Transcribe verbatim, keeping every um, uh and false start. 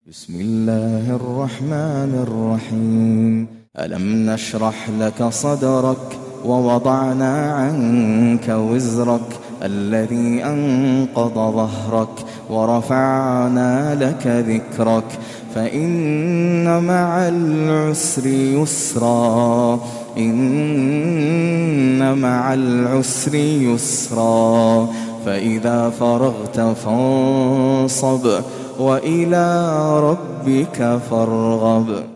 بسم الله الرحمن الرحيم. ألم نشرح لك صدرك ووضعنا عنك وزرك الذي أنقض ظهرك ورفعنا لك ذكرك فإن مع العسر يسرا إن مع العسر يسرا فإذا فرغت فانصب وإلى ربك فارغب.